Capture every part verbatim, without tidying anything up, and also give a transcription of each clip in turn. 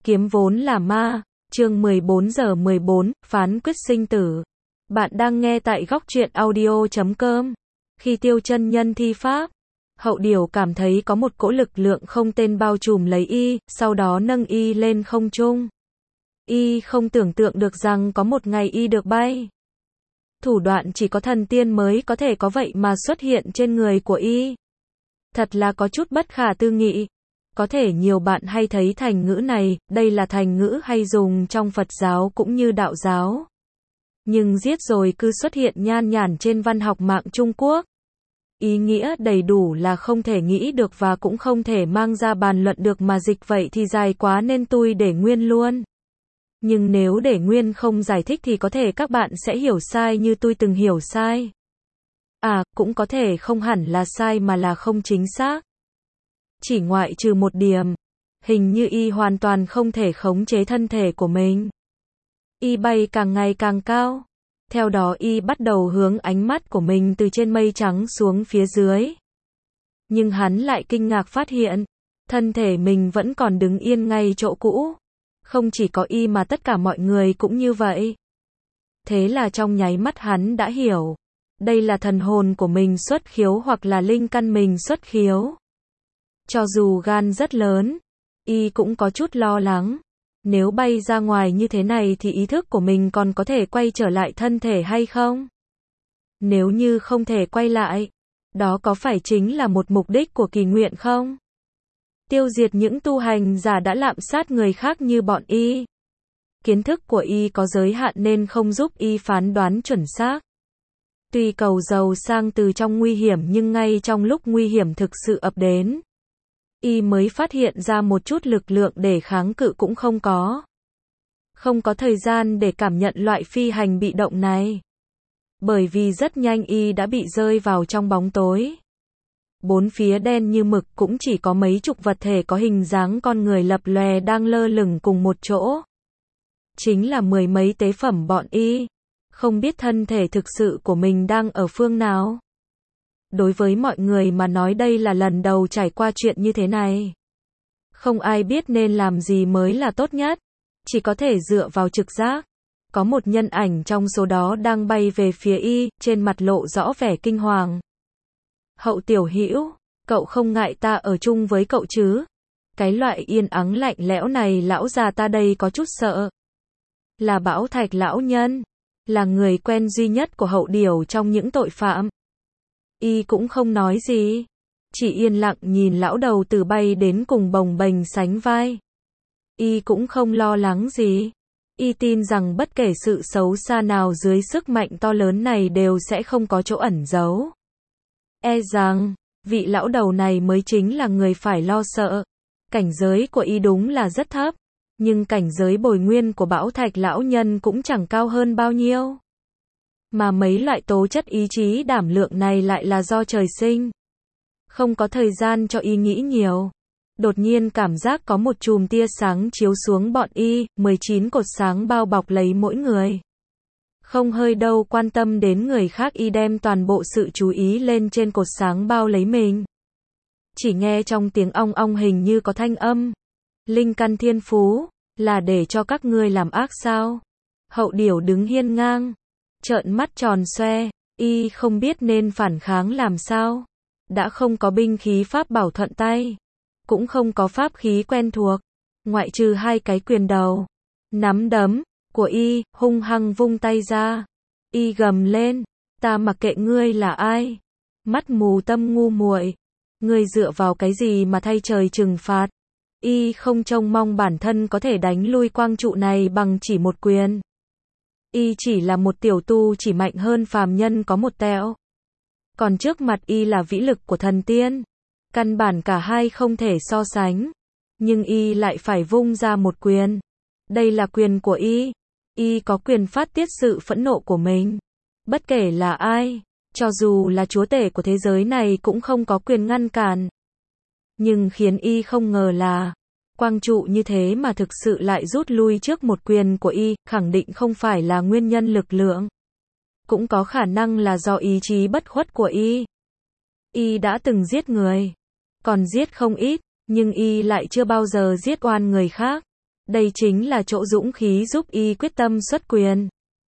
Kiếm vốn là ma, chương mười bốn giờ mười bốn, phán quyết sinh tử. Bạn đang nghe tại góc truyện audio chấm com. Khi Tiêu Chân Nhân thi pháp, Hậu Điểu cảm thấy có một cỗ lực lượng không tên bao trùm lấy y, sau đó nâng y lên không trung. Y không tưởng tượng được rằng có một ngày y được bay. Thủ đoạn chỉ có thần tiên mới có thể có vậy mà xuất hiện trên người của y. Thật là có chút bất khả tư nghị. Có thể nhiều bạn hay thấy thành ngữ này, đây là thành ngữ hay dùng trong Phật giáo cũng như đạo giáo. Nhưng giết rồi cứ xuất hiện nhan nhản trên văn học mạng Trung Quốc. Ý nghĩa đầy đủ là không thể nghĩ được và cũng không thể mang ra bàn luận được mà dịch vậy thì dài quá nên tôi để nguyên luôn. Nhưng nếu để nguyên không giải thích thì có thể các bạn sẽ hiểu sai như tôi từng hiểu sai. À, cũng có thể không hẳn là sai mà là không chính xác. Chỉ ngoại trừ một điểm, hình như y hoàn toàn không thể khống chế thân thể của mình. Y bay càng ngày càng cao. Theo đó y bắt đầu hướng ánh mắt của mình từ trên mây trắng xuống phía dưới. Nhưng hắn lại kinh ngạc phát hiện, thân thể mình vẫn còn đứng yên ngay chỗ cũ. Không chỉ có y mà tất cả mọi người cũng như vậy. Thế là trong nháy mắt hắn đã hiểu, đây là thần hồn của mình xuất khiếu hoặc là linh căn mình xuất khiếu. Cho dù gan rất lớn, y cũng có chút lo lắng. Nếu bay ra ngoài như thế này thì ý thức của mình còn có thể quay trở lại thân thể hay không? Nếu như không thể quay lại, đó có phải chính là một mục đích của kỳ nguyện không? Tiêu diệt những tu hành giả đã lạm sát người khác như bọn y. Kiến thức của y có giới hạn nên không giúp y phán đoán chuẩn xác. Tuy cầu giàu sang từ trong nguy hiểm nhưng ngay trong lúc nguy hiểm thực sự ập đến, y mới phát hiện ra một chút lực lượng để kháng cự cũng không có. Không có thời gian để cảm nhận loại phi hành bị động này. Bởi vì rất nhanh y đã bị rơi vào trong bóng tối. Bốn phía đen như mực cũng chỉ có mấy chục vật thể có hình dáng con người lập lòe đang lơ lửng cùng một chỗ. Chính là mười mấy tế phẩm bọn y. Không biết thân thể thực sự của mình đang ở phương nào. Đối với mọi người mà nói đây là lần đầu trải qua chuyện như thế này. Không ai biết nên làm gì mới là tốt nhất. Chỉ có thể dựa vào trực giác. Có một nhân ảnh trong số đó đang bay về phía y, trên mặt lộ rõ vẻ kinh hoàng. Hậu Tiểu Hữu, cậu không ngại ta ở chung với cậu chứ? Cái loại yên ắng lạnh lẽo này lão già ta đây có chút sợ. Là Bảo Thạch lão nhân. Là người quen duy nhất của Hậu Điểu trong những tội phạm. Y cũng không nói gì, chỉ yên lặng nhìn lão đầu tử bay đến cùng bồng bềnh sánh vai. Y cũng không lo lắng gì. Y tin rằng bất kể sự xấu xa nào dưới sức mạnh to lớn này đều sẽ không có chỗ ẩn giấu. E rằng, vị lão đầu này mới chính là người phải lo sợ. Cảnh giới của y đúng là rất thấp, nhưng cảnh giới bồi nguyên của Bảo Thạch lão nhân cũng chẳng cao hơn bao nhiêu. Mà mấy loại tố chất ý chí đảm lượng này lại là do trời sinh. Không có thời gian cho y nghĩ nhiều. Đột nhiên cảm giác có một chùm tia sáng chiếu xuống bọn y, mười chín cột sáng bao bọc lấy mỗi người. Không hơi đâu quan tâm đến người khác y đem toàn bộ sự chú ý lên trên cột sáng bao lấy mình. Chỉ nghe trong tiếng ong ong hình như có thanh âm. Linh căn thiên phú, là để cho các ngươi làm ác sao? Hậu Điểu đứng hiên ngang. Trợn mắt tròn xoe, y không biết nên phản kháng làm sao. Đã không có binh khí pháp bảo thuận tay, cũng không có pháp khí quen thuộc, ngoại trừ hai cái quyền đầu, nắm đấm của y, hung hăng vung tay ra. Y gầm lên, ta mặc kệ ngươi là ai, mắt mù tâm ngu muội, ngươi dựa vào cái gì mà thay trời trừng phạt? Y không trông mong bản thân có thể đánh lui quang trụ này bằng chỉ một quyền. Y chỉ là một tiểu tu chỉ mạnh hơn phàm nhân có một tẹo. Còn trước mặt y là vĩ lực của thần tiên. Căn bản cả hai không thể so sánh. Nhưng y lại phải vung ra một quyền. Đây là quyền của y. Y có quyền phát tiết sự phẫn nộ của mình. Bất kể là ai, cho dù là chúa tể của thế giới này cũng không có quyền ngăn cản. Nhưng khiến y không ngờ là quang trụ như thế mà thực sự lại rút lui trước một quyền của y, khẳng định không phải là nguyên nhân lực lượng. Cũng có khả năng là do ý chí bất khuất của y. Y đã từng giết người, còn giết không ít, nhưng y lại chưa bao giờ giết oan người khác. Đây chính là chỗ dũng khí giúp y quyết tâm xuất quyền.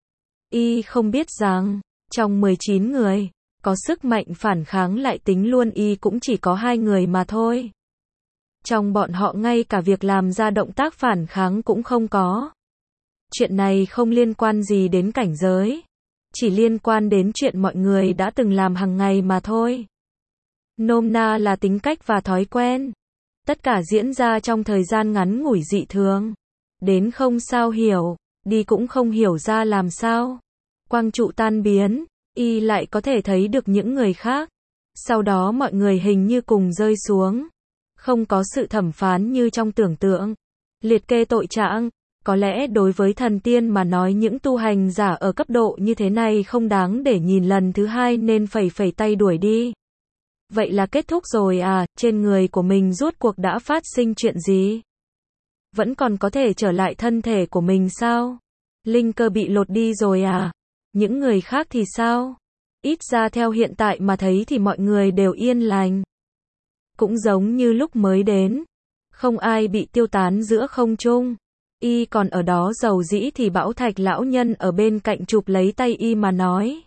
Y không biết rằng, trong mười chín người, có sức mạnh phản kháng lại tính luôn y cũng chỉ có hai người mà thôi. Trong bọn họ ngay cả việc làm ra động tác phản kháng cũng không có. Chuyện này không liên quan gì đến cảnh giới, chỉ liên quan đến chuyện mọi người đã từng làm hàng ngày mà thôi. Nôm na là tính cách và thói quen. Tất cả diễn ra trong thời gian ngắn ngủi dị thường. Đến không sao hiểu, đi cũng không hiểu ra làm sao. Quang trụ tan biến, y lại có thể thấy được những người khác. Sau đó mọi người hình như cùng rơi xuống. Không có sự thẩm phán như trong tưởng tượng. Liệt kê tội trạng. Có lẽ đối với thần tiên mà nói những tu hành giả ở cấp độ như thế này không đáng để nhìn lần thứ hai nên phẩy phẩy tay đuổi đi. Vậy là kết thúc rồi à, trên người của mình rốt cuộc đã phát sinh chuyện gì? Vẫn còn có thể trở lại thân thể của mình sao? Linh cơ bị lột đi rồi à? Những người khác thì sao? Ít ra theo hiện tại mà thấy thì mọi người đều yên lành. Cũng giống như lúc mới đến. Không ai bị tiêu tán giữa không trung. Y còn ở đó dầu dĩ thì Bảo Thạch lão nhân ở bên cạnh chụp lấy tay y mà nói.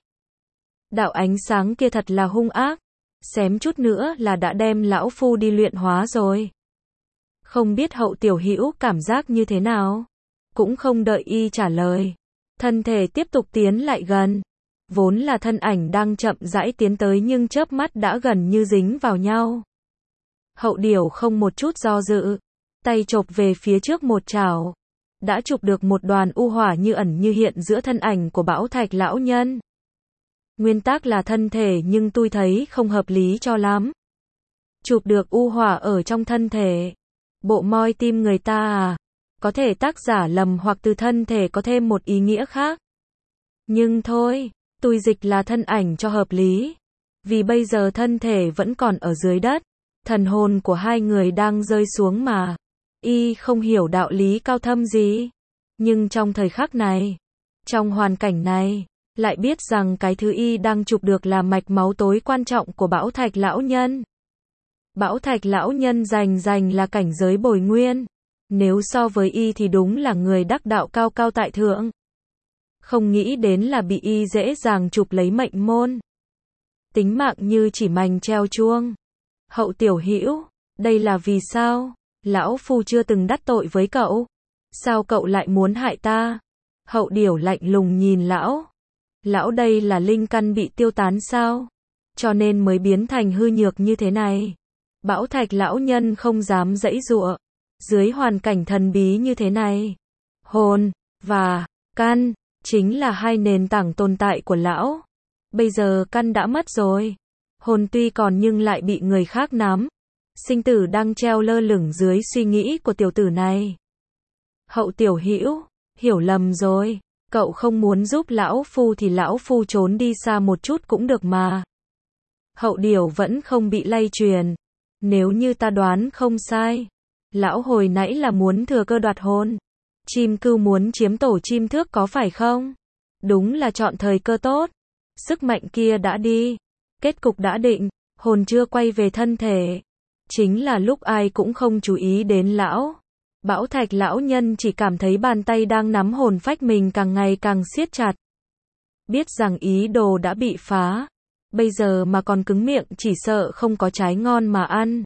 Đạo ánh sáng kia thật là hung ác. Xém chút nữa là đã đem lão phu đi luyện hóa rồi. Không biết Hậu tiểu hữu cảm giác như thế nào? Cũng không đợi y trả lời. Thân thể tiếp tục tiến lại gần. Vốn là thân ảnh đang chậm rãi tiến tới nhưng chớp mắt đã gần như dính vào nhau. Hậu Điểu không một chút do dự. Tay chộp về phía trước một chảo. Đã chụp được một đoàn u hỏa như ẩn như hiện giữa thân ảnh của Bảo Thạch lão nhân. Nguyên tắc là thân thể nhưng tôi thấy không hợp lý cho lắm. Chụp được u hỏa ở trong thân thể. Bộ moi tim người ta à? Có thể tác giả lầm hoặc từ thân thể có thêm một ý nghĩa khác. Nhưng thôi, tôi dịch là thân ảnh cho hợp lý. Vì bây giờ thân thể vẫn còn ở dưới đất. Thần hồn của hai người đang rơi xuống mà. Y không hiểu đạo lý cao thâm gì. Nhưng trong thời khắc này, trong hoàn cảnh này, lại biết rằng cái thứ y đang chụp được là mạch máu tối quan trọng của Bảo Thạch lão nhân. Bảo Thạch lão nhân rành rành là cảnh giới bồi nguyên. Nếu so với y thì đúng là người đắc đạo cao cao tại thượng. Không nghĩ đến là bị y dễ dàng chụp lấy mệnh môn. Tính mạng như chỉ mành treo chuông. Hậu tiểu hữu, đây là vì sao? Lão phu chưa từng đắc tội với cậu. Sao cậu lại muốn hại ta? Hậu Điểu lạnh lùng nhìn lão. Lão đây là linh căn bị tiêu tán sao? Cho nên mới biến thành hư nhược như thế này. Bảo Thạch lão nhân không dám giãy giụa. Dưới hoàn cảnh thần bí như thế này, hồn và căn chính là hai nền tảng tồn tại của lão. Bây giờ căn đã mất rồi. Hồn tuy còn nhưng lại bị người khác nắm. Sinh tử đang treo lơ lửng dưới suy nghĩ của tiểu tử này. Hậu tiểu hữu, hiểu lầm rồi. Cậu không muốn giúp lão phu thì lão phu trốn đi xa một chút cũng được mà. Hậu Điểu vẫn không bị lay truyền. Nếu như ta đoán không sai, lão hồi nãy là muốn thừa cơ đoạt hồn. Chim cưu muốn chiếm tổ chim thước có phải không? Đúng là chọn thời cơ tốt. Sức mạnh kia đã đi. Kết cục đã định. Hồn chưa quay về thân thể. Chính là lúc ai cũng không chú ý đến lão. Bảo Thạch lão nhân chỉ cảm thấy bàn tay đang nắm hồn phách mình càng ngày càng siết chặt. Biết rằng ý đồ đã bị phá. Bây giờ mà còn cứng miệng chỉ sợ không có trái ngon mà ăn.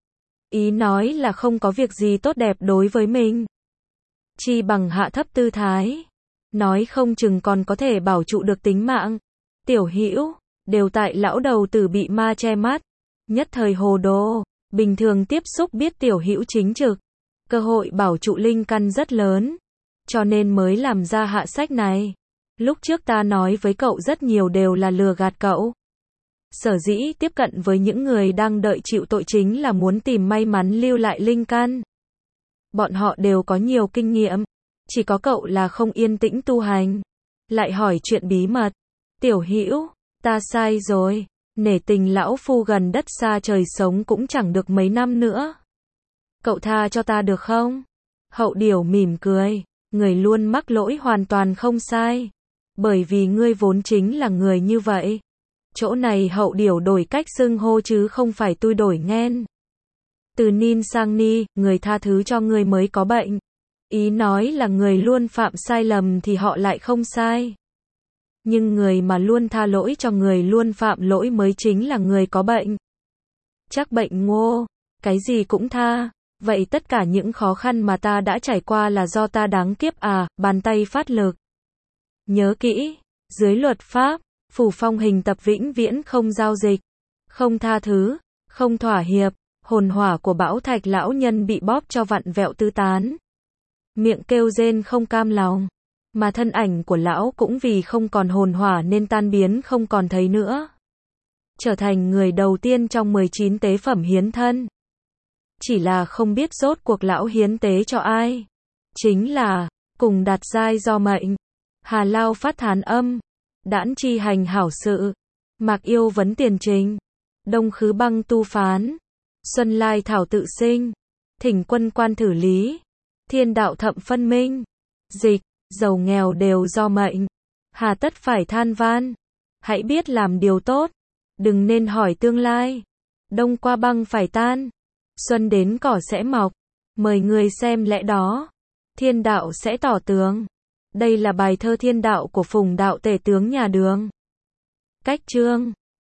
Ý nói là không có việc gì tốt đẹp đối với mình. Chi bằng hạ thấp tư thái. Nói không chừng còn có thể bảo trụ được tính mạng. Tiểu hữu, đều tại lão đầu tử bị ma che mắt. Nhất thời hồ đồ. Bình thường tiếp xúc biết tiểu hữu chính trực. Cơ hội bảo trụ linh căn rất lớn. Cho nên mới làm ra hạ sách này. Lúc trước ta nói với cậu rất nhiều đều là lừa gạt cậu. Sở dĩ tiếp cận với những người đang đợi chịu tội chính là muốn tìm may mắn lưu lại linh căn. Bọn họ đều có nhiều kinh nghiệm. Chỉ có cậu là không yên tĩnh tu hành. Lại hỏi chuyện bí mật. Tiểu hữu, ta sai rồi. Nể tình lão phu gần đất xa trời sống cũng chẳng được mấy năm nữa. Cậu tha cho ta được không? Hậu Điểu mỉm cười. Người luôn mắc lỗi hoàn toàn không sai. Bởi vì ngươi vốn chính là người như vậy. Chỗ này Hậu Điểu đổi cách xưng hô chứ không phải tôi đổi nghen. Từ Nin sang Ni, người tha thứ cho ngươi mới có bệnh. Ý nói là người luôn phạm sai lầm thì họ lại không sai. Nhưng người mà luôn tha lỗi cho người luôn phạm lỗi mới chính là người có bệnh. Chắc bệnh ngô, cái gì cũng tha. Vậy tất cả những khó khăn mà ta đã trải qua là do ta đáng kiếp à, bàn tay phát lực. Nhớ kỹ, dưới luật pháp, Phủ Phong hình tập vĩnh viễn không giao dịch, không tha thứ, không thỏa hiệp, hồn hỏa của Bảo Thạch lão nhân bị bóp cho vặn vẹo tứ tán. Miệng kêu rên không cam lòng, mà thân ảnh của lão cũng vì không còn hồn hỏa nên tan biến không còn thấy nữa. Trở thành người đầu tiên trong mười chín tế phẩm hiến thân. Chỉ là không biết rốt cuộc lão hiến tế cho ai. Chính là, cùng đạt giai do mệnh. Hà Lao phát thán âm. Đãn chi hành hảo sự. Mạc yêu vấn tiền trình. Đông khứ băng tu phán. Xuân lai thảo tự sinh. Thỉnh quân quan thử lý. Thiên đạo thậm phân minh. Dịch, giàu nghèo đều do mệnh. Hà tất phải than van. Hãy biết làm điều tốt. Đừng nên hỏi tương lai. Đông qua băng phải tan. Xuân đến cỏ sẽ mọc. Mời người xem lẽ đó. Thiên đạo sẽ tỏ tướng. Đây là bài thơ thiên đạo của Phùng đạo tể tướng nhà Đường. Cách chương